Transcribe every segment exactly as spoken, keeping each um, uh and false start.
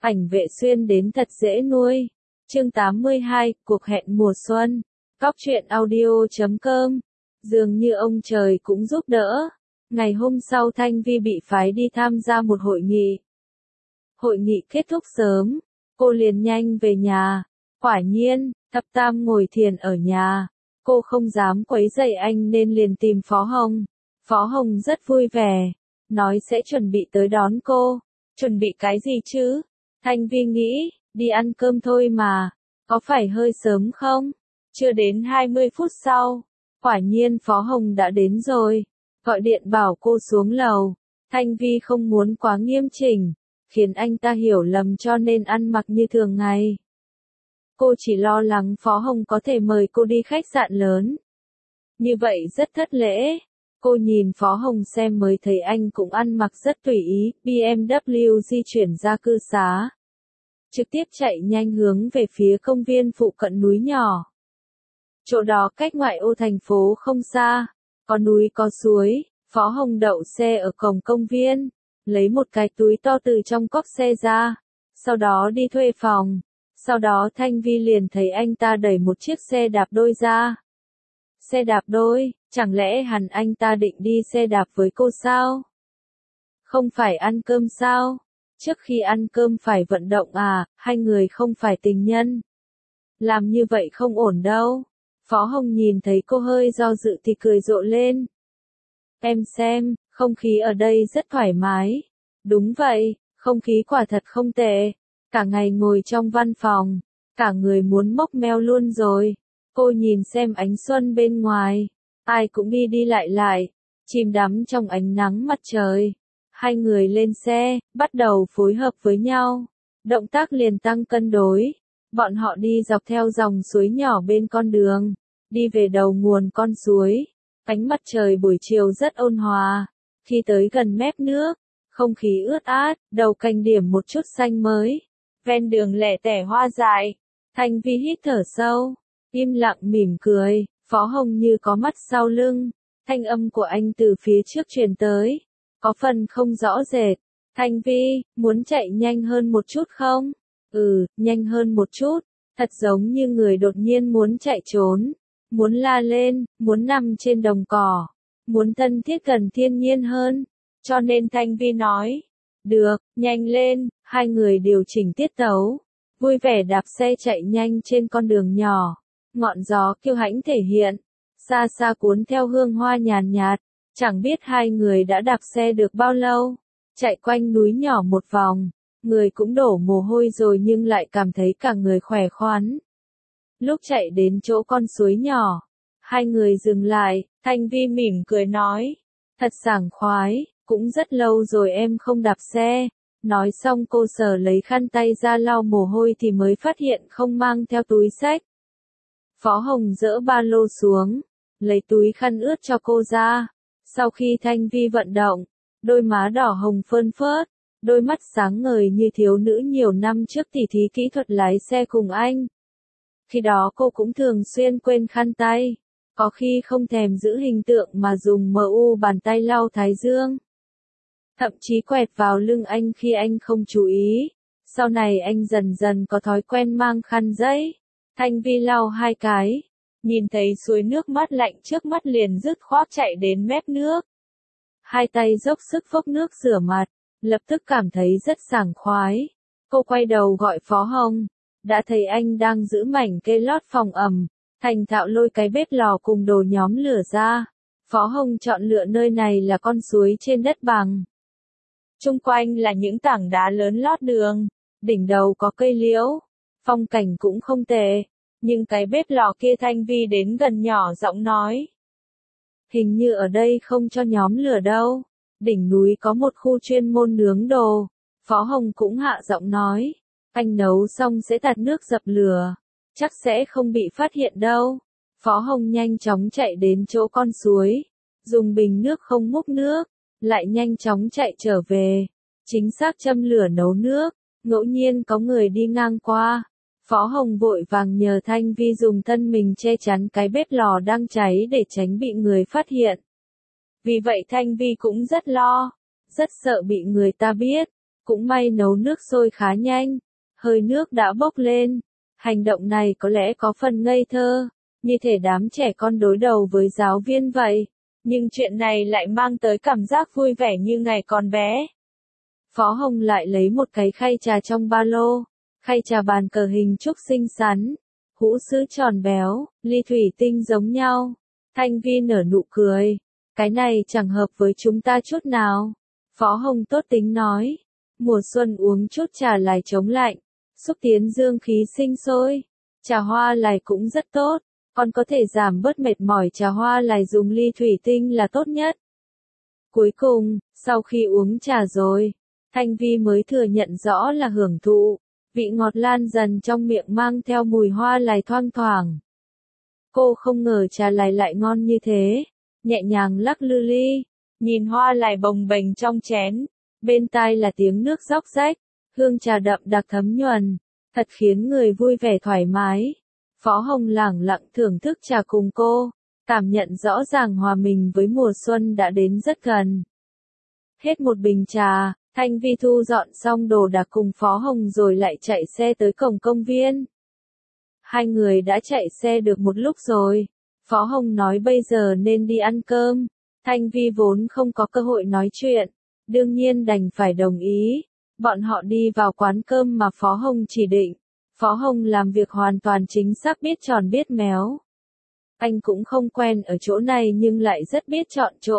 Ảnh vệ xuyên đến thật dễ nuôi. Chương tám mươi hai, cuộc hẹn mùa xuân. Cóc truyện audio chấm com. Dường như ông trời cũng giúp đỡ. Ngày hôm sau Thanh Vi bị phái đi tham gia một hội nghị. Hội nghị kết thúc sớm, cô liền nhanh về nhà. Quả nhiên, Thập Tam ngồi thiền ở nhà. Cô không dám quấy rầy anh nên liền tìm Phó Hồng. Phó Hồng rất vui vẻ, nói sẽ chuẩn bị tới đón cô. Chuẩn bị cái gì chứ? Thanh Vi nghĩ, đi ăn cơm thôi mà, có phải hơi sớm không? Chưa đến hai mươi phút sau, quả nhiên Phó Hồng đã đến rồi, gọi điện bảo cô xuống lầu. Thanh Vi không muốn quá nghiêm chỉnh, khiến anh ta hiểu lầm cho nên ăn mặc như thường ngày. Cô chỉ lo lắng Phó Hồng có thể mời cô đi khách sạn lớn. Như vậy rất thất lễ. Cô nhìn Phó Hồng xem mới thấy anh cũng ăn mặc rất tùy ý, bê em vê di chuyển ra cư xá. Trực tiếp chạy nhanh hướng về phía công viên phụ cận núi nhỏ. Chỗ đó cách ngoại ô thành phố không xa, có núi có suối. Phó Hồng đậu xe ở cổng công viên, lấy một cái túi to từ trong cốp xe ra, sau đó đi thuê phòng. Sau đó Thanh Vi liền thấy anh ta đẩy một chiếc xe đạp đôi ra. Xe đạp đôi, chẳng lẽ hẳn anh ta định đi xe đạp với cô sao? Không phải ăn cơm sao? Trước khi ăn cơm phải vận động à, hai người không phải tình nhân. Làm như vậy không ổn đâu. Phó Hồng nhìn thấy cô hơi do dự thì cười rộ lên. Em xem, không khí ở đây rất thoải mái. Đúng vậy, không khí quả thật không tệ. Cả ngày ngồi trong văn phòng, cả người muốn mốc meo luôn rồi. Cô nhìn xem ánh xuân bên ngoài, ai cũng đi đi lại lại, chìm đắm trong ánh nắng mặt trời. Hai người lên xe, bắt đầu phối hợp với nhau. Động tác liền tăng cân đối. Bọn họ đi dọc theo dòng suối nhỏ bên con đường, đi về đầu nguồn con suối. Ánh mặt trời buổi chiều rất ôn hòa. Khi tới gần mép nước, không khí ướt át, đầu cành điểm một chút xanh mới. Ven đường lẻ tẻ hoa dại. Thanh Vi hít thở sâu, im lặng mỉm cười. Phó Hồng như có mắt sau lưng. Thanh âm của anh từ phía trước truyền tới, có phần không rõ rệt. Thanh Vi, muốn chạy nhanh hơn một chút không? Ừ, nhanh hơn một chút. Thật giống như người đột nhiên muốn chạy trốn, muốn la lên, muốn nằm trên đồng cỏ, muốn thân thiết gần thiên nhiên hơn. Cho nên Thanh Vi nói, được, nhanh lên. Hai người điều chỉnh tiết tấu, vui vẻ đạp xe chạy nhanh trên con đường nhỏ. Ngọn gió kiêu hãnh thể hiện, xa xa cuốn theo hương hoa nhàn nhạt. Chẳng biết hai người đã đạp xe được bao lâu, chạy quanh núi nhỏ một vòng, người cũng đổ mồ hôi rồi nhưng lại cảm thấy cả người khỏe khoắn. Lúc chạy đến chỗ con suối nhỏ, hai người dừng lại. Thanh Vi mỉm cười nói, thật sảng khoái, cũng rất lâu rồi em không đạp xe. Nói xong cô sờ lấy khăn tay ra lau mồ hôi thì mới phát hiện không mang theo túi xách. Phó Hồng dỡ ba lô xuống, lấy túi khăn ướt cho cô ra. Sau khi Thanh Vi vận động, đôi má đỏ hồng phơn phớt, đôi mắt sáng ngời như thiếu nữ nhiều năm trước tỉ thí kỹ thuật lái xe cùng anh. Khi đó cô cũng thường xuyên quên khăn tay, có khi không thèm giữ hình tượng mà dùng mờ u bàn tay lau thái dương. Thậm chí quẹt vào lưng anh khi anh không chú ý. Sau này anh dần dần có thói quen mang khăn giấy. Thanh Vi lau hai cái, nhìn thấy suối nước mát lạnh trước mắt liền dứt khoát chạy đến mép nước. Hai tay dốc sức vốc nước rửa mặt, lập tức cảm thấy rất sảng khoái. Cô quay đầu gọi Phó Hồng, đã thấy anh đang giữ mảnh cây lót phòng ẩm, thành thạo lôi cái bếp lò cùng đồ nhóm lửa ra. Phó Hồng chọn lựa nơi này là con suối trên đất bằng. Chung quanh là những tảng đá lớn lót đường, đỉnh đầu có cây liễu, phong cảnh cũng không tệ, nhưng cái bếp lò kia Thanh Vi đến gần nhỏ giọng nói. Hình như ở đây không cho nhóm lửa đâu, đỉnh núi có một khu chuyên môn nướng đồ. Phó Hồng cũng hạ giọng nói, anh nấu xong sẽ tạt nước dập lửa, chắc sẽ không bị phát hiện đâu. Phó Hồng nhanh chóng chạy đến chỗ con suối, dùng bình nước không múc nước, lại nhanh chóng chạy trở về, chính xác châm lửa nấu nước. Ngẫu nhiên có người đi ngang qua, Phó Hồng vội vàng nhờ Thanh Vi dùng thân mình che chắn cái bếp lò đang cháy để tránh bị người phát hiện. Vì vậy Thanh Vi cũng rất lo, rất sợ bị người ta biết. Cũng may nấu nước sôi khá nhanh, hơi nước đã bốc lên. Hành động này có lẽ có phần ngây thơ, như thể đám trẻ con đối đầu với giáo viên vậy. Nhưng chuyện này lại mang tới cảm giác vui vẻ như ngày còn bé. Phó Hồng lại lấy một cái khay trà trong ba lô, khay trà bàn cờ hình trúc xinh xắn, hũ sứ tròn béo, ly thủy tinh giống nhau. Thanh Vi nở nụ cười, cái này chẳng hợp với chúng ta chút nào. Phó Hồng tốt tính nói, mùa xuân uống chút trà lài chống lạnh, xúc tiến dương khí sinh sôi. Trà hoa lài cũng rất tốt, còn có thể giảm bớt mệt mỏi. Trà hoa lài dùng ly thủy tinh là tốt nhất. Cuối cùng, sau khi uống trà rồi, Thanh Vi mới thừa nhận rõ là hưởng thụ, vị ngọt lan dần trong miệng mang theo mùi hoa lài thoang thoảng. Cô không ngờ trà lài lại ngon như thế, nhẹ nhàng lắc lư ly, nhìn hoa lài bồng bềnh trong chén, bên tai là tiếng nước róc rách, hương trà đậm đặc thấm nhuần, thật khiến người vui vẻ thoải mái. Phó Hồng lẳng lặng thưởng thức trà cùng cô, cảm nhận rõ ràng hòa mình với mùa xuân đã đến rất gần. Hết một bình trà, Thanh Vi thu dọn xong đồ đạc cùng Phó Hồng rồi lại chạy xe tới cổng công viên. Hai người đã chạy xe được một lúc rồi. Phó Hồng nói bây giờ nên đi ăn cơm. Thanh Vi vốn không có cơ hội nói chuyện, đương nhiên đành phải đồng ý. Bọn họ đi vào quán cơm mà Phó Hồng chỉ định. Phó Hồng làm việc hoàn toàn chính xác, biết tròn biết méo. Anh cũng không quen ở chỗ này nhưng lại rất biết chọn chỗ.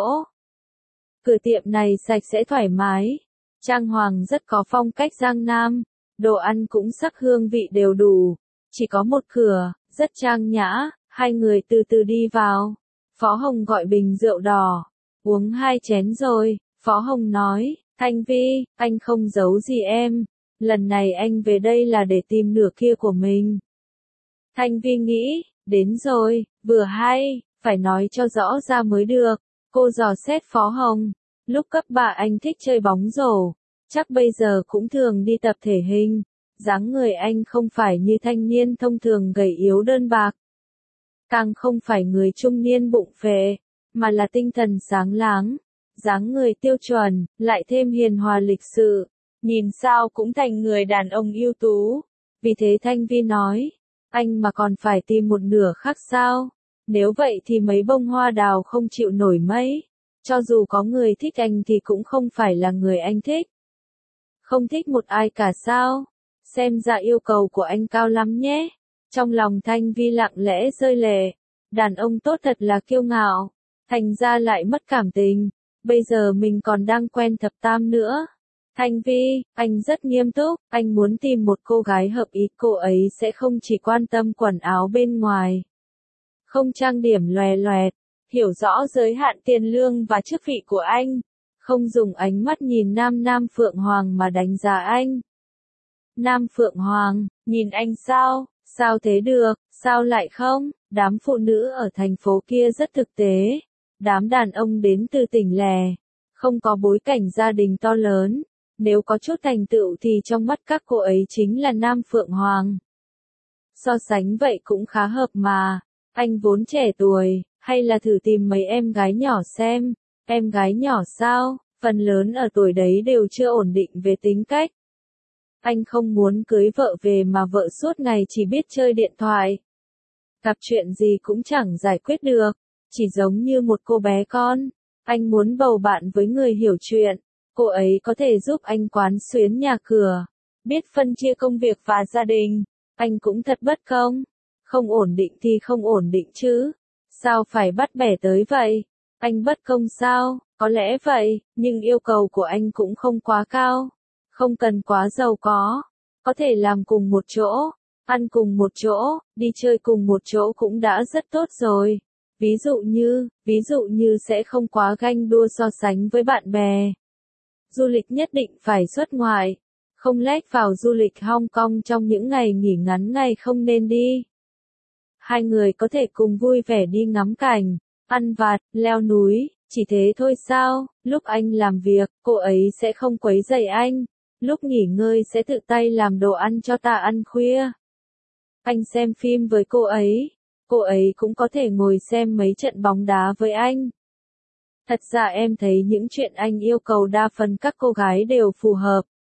Cửa tiệm này sạch sẽ thoải mái, trang hoàng rất có phong cách Giang Nam, đồ ăn cũng sắc hương vị đều đủ. Chỉ có một cửa, rất trang nhã, hai người từ từ đi vào. Phó Hồng gọi bình rượu đỏ, uống hai chén rồi, Phó Hồng nói, Thanh Vi, anh không giấu gì em, lần này anh về đây là để tìm nửa kia của mình. Thanh Vi nghĩ, đến rồi, vừa hay, phải nói cho rõ ra mới được. Cô dò xét Phó Hồng, lúc cấp ba anh thích chơi bóng rổ, chắc bây giờ cũng thường đi tập thể hình. Dáng người anh không phải như thanh niên thông thường gầy yếu đơn bạc, càng không phải người trung niên bụng phệ, mà là tinh thần sáng láng, dáng người tiêu chuẩn, lại thêm hiền hòa lịch sự, nhìn sao cũng thành người đàn ông ưu tú. Vì thế Thanh Vi nói, anh mà còn phải tìm một nửa khác sao? Nếu vậy thì mấy bông hoa đào không chịu nổi mấy. Cho dù có người thích anh thì cũng không phải là người anh thích. Không thích một ai cả sao? Xem ra yêu cầu của anh cao lắm nhé. Trong lòng Thanh Vi lặng lẽ rơi lệ. Đàn ông tốt thật là kiêu ngạo, thành ra lại mất cảm tình. Bây giờ mình còn đang quen thập tam nữa. Thanh Vi, anh rất nghiêm túc, anh muốn tìm một cô gái hợp ý. Cô ấy sẽ không chỉ quan tâm quần áo bên ngoài, không trang điểm lòe loẹt, hiểu rõ giới hạn tiền lương và chức vị của anh, không dùng ánh mắt nhìn nam nam Phượng Hoàng mà đánh giá anh. Nam Phượng Hoàng, nhìn anh sao? Sao thế được, sao lại không? Đám phụ nữ ở thành phố kia rất thực tế. Đám đàn ông đến từ tỉnh lẻ, không có bối cảnh gia đình to lớn. Nếu có chút thành tựu thì trong mắt các cô ấy chính là Nam Phượng Hoàng. So sánh vậy cũng khá hợp mà. Anh vốn trẻ tuổi, hay là thử tìm mấy em gái nhỏ xem. Em gái nhỏ sao? Phần lớn ở tuổi đấy đều chưa ổn định về tính cách. Anh không muốn cưới vợ về mà vợ suốt ngày chỉ biết chơi điện thoại. Gặp chuyện gì cũng chẳng giải quyết được, chỉ giống như một cô bé con. Anh muốn bầu bạn với người hiểu chuyện, cô ấy có thể giúp anh quán xuyến nhà cửa, biết phân chia công việc và gia đình. Anh cũng thật bất công. Không ổn định thì không ổn định chứ. Sao phải bắt bẻ tới vậy? Anh bất công sao? Có lẽ vậy, nhưng yêu cầu của anh cũng không quá cao. Không cần quá giàu có. Có thể làm cùng một chỗ, ăn cùng một chỗ, đi chơi cùng một chỗ cũng đã rất tốt rồi. Ví dụ như, ví dụ như sẽ không quá ganh đua so sánh với bạn bè. Du lịch nhất định phải xuất ngoại. Không lách vào du lịch Hong Kong trong những ngày nghỉ ngắn ngày không nên đi. Hai người có thể cùng vui vẻ đi ngắm cảnh, ăn vặt, leo núi, chỉ thế thôi sao? Lúc anh làm việc, cô ấy sẽ không quấy rầy anh. Lúc nghỉ ngơi sẽ tự tay làm đồ ăn cho ta ăn khuya. Anh xem phim với cô ấy, cô ấy cũng có thể ngồi xem mấy trận bóng đá với anh. Thật ra em thấy những chuyện anh yêu cầu đa phần các cô gái đều phù hợp.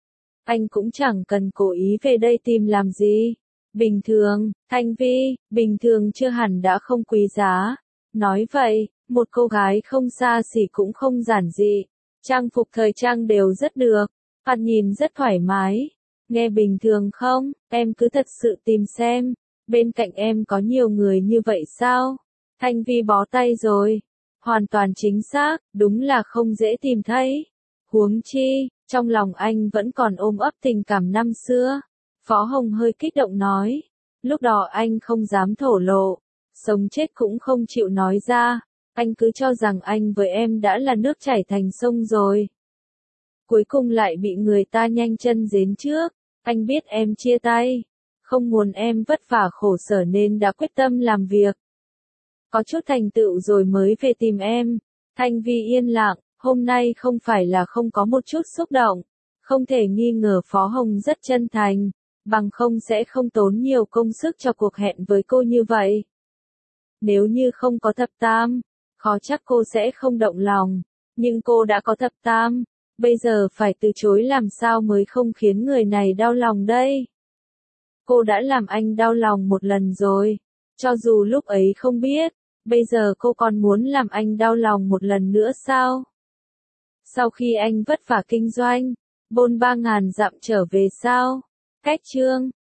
anh cũng chẳng cần cố ý về đây tìm làm gì. Bình thường, Thanh Vi, bình thường chưa hẳn đã không quý giá. Nói vậy, một cô gái không xa xỉ cũng không giản dị. Trang phục thời trang đều rất được, ăn nhìn rất thoải mái. Nghe bình thường không, em cứ thật sự tìm xem, bên cạnh em có nhiều người như vậy sao? Thanh Vi bó tay rồi. Hoàn toàn chính xác, đúng là không dễ tìm thấy. Huống chi, trong lòng anh vẫn còn ôm ấp tình cảm năm xưa. Phó Hồng hơi kích động nói. Lúc đó anh không dám thổ lộ, sống chết cũng không chịu nói ra. Anh cứ cho rằng anh với em đã là nước chảy thành sông rồi. Cuối cùng lại bị người ta nhanh chân đến trước. Anh biết em chia tay, không muốn em vất vả khổ sở nên đã quyết tâm làm việc. Có chút thành tựu rồi mới về tìm em. Thanh Vi yên lặng, hôm nay không phải là không có một chút xúc động. Không thể nghi ngờ Phó Hồng rất chân thành, bằng không sẽ không tốn nhiều công sức cho cuộc hẹn với cô như vậy. Nếu như không có thập tam, khó chắc cô sẽ không động lòng. Nhưng cô đã có thập tam, bây giờ phải từ chối làm sao mới không khiến người này đau lòng đây. Cô đã làm anh đau lòng một lần rồi, cho dù lúc ấy không biết, bây giờ cô còn muốn làm anh đau lòng một lần nữa sao? Sau khi anh vất vả kinh doanh, bôn ba ngàn dặm trở về sao? Cách chương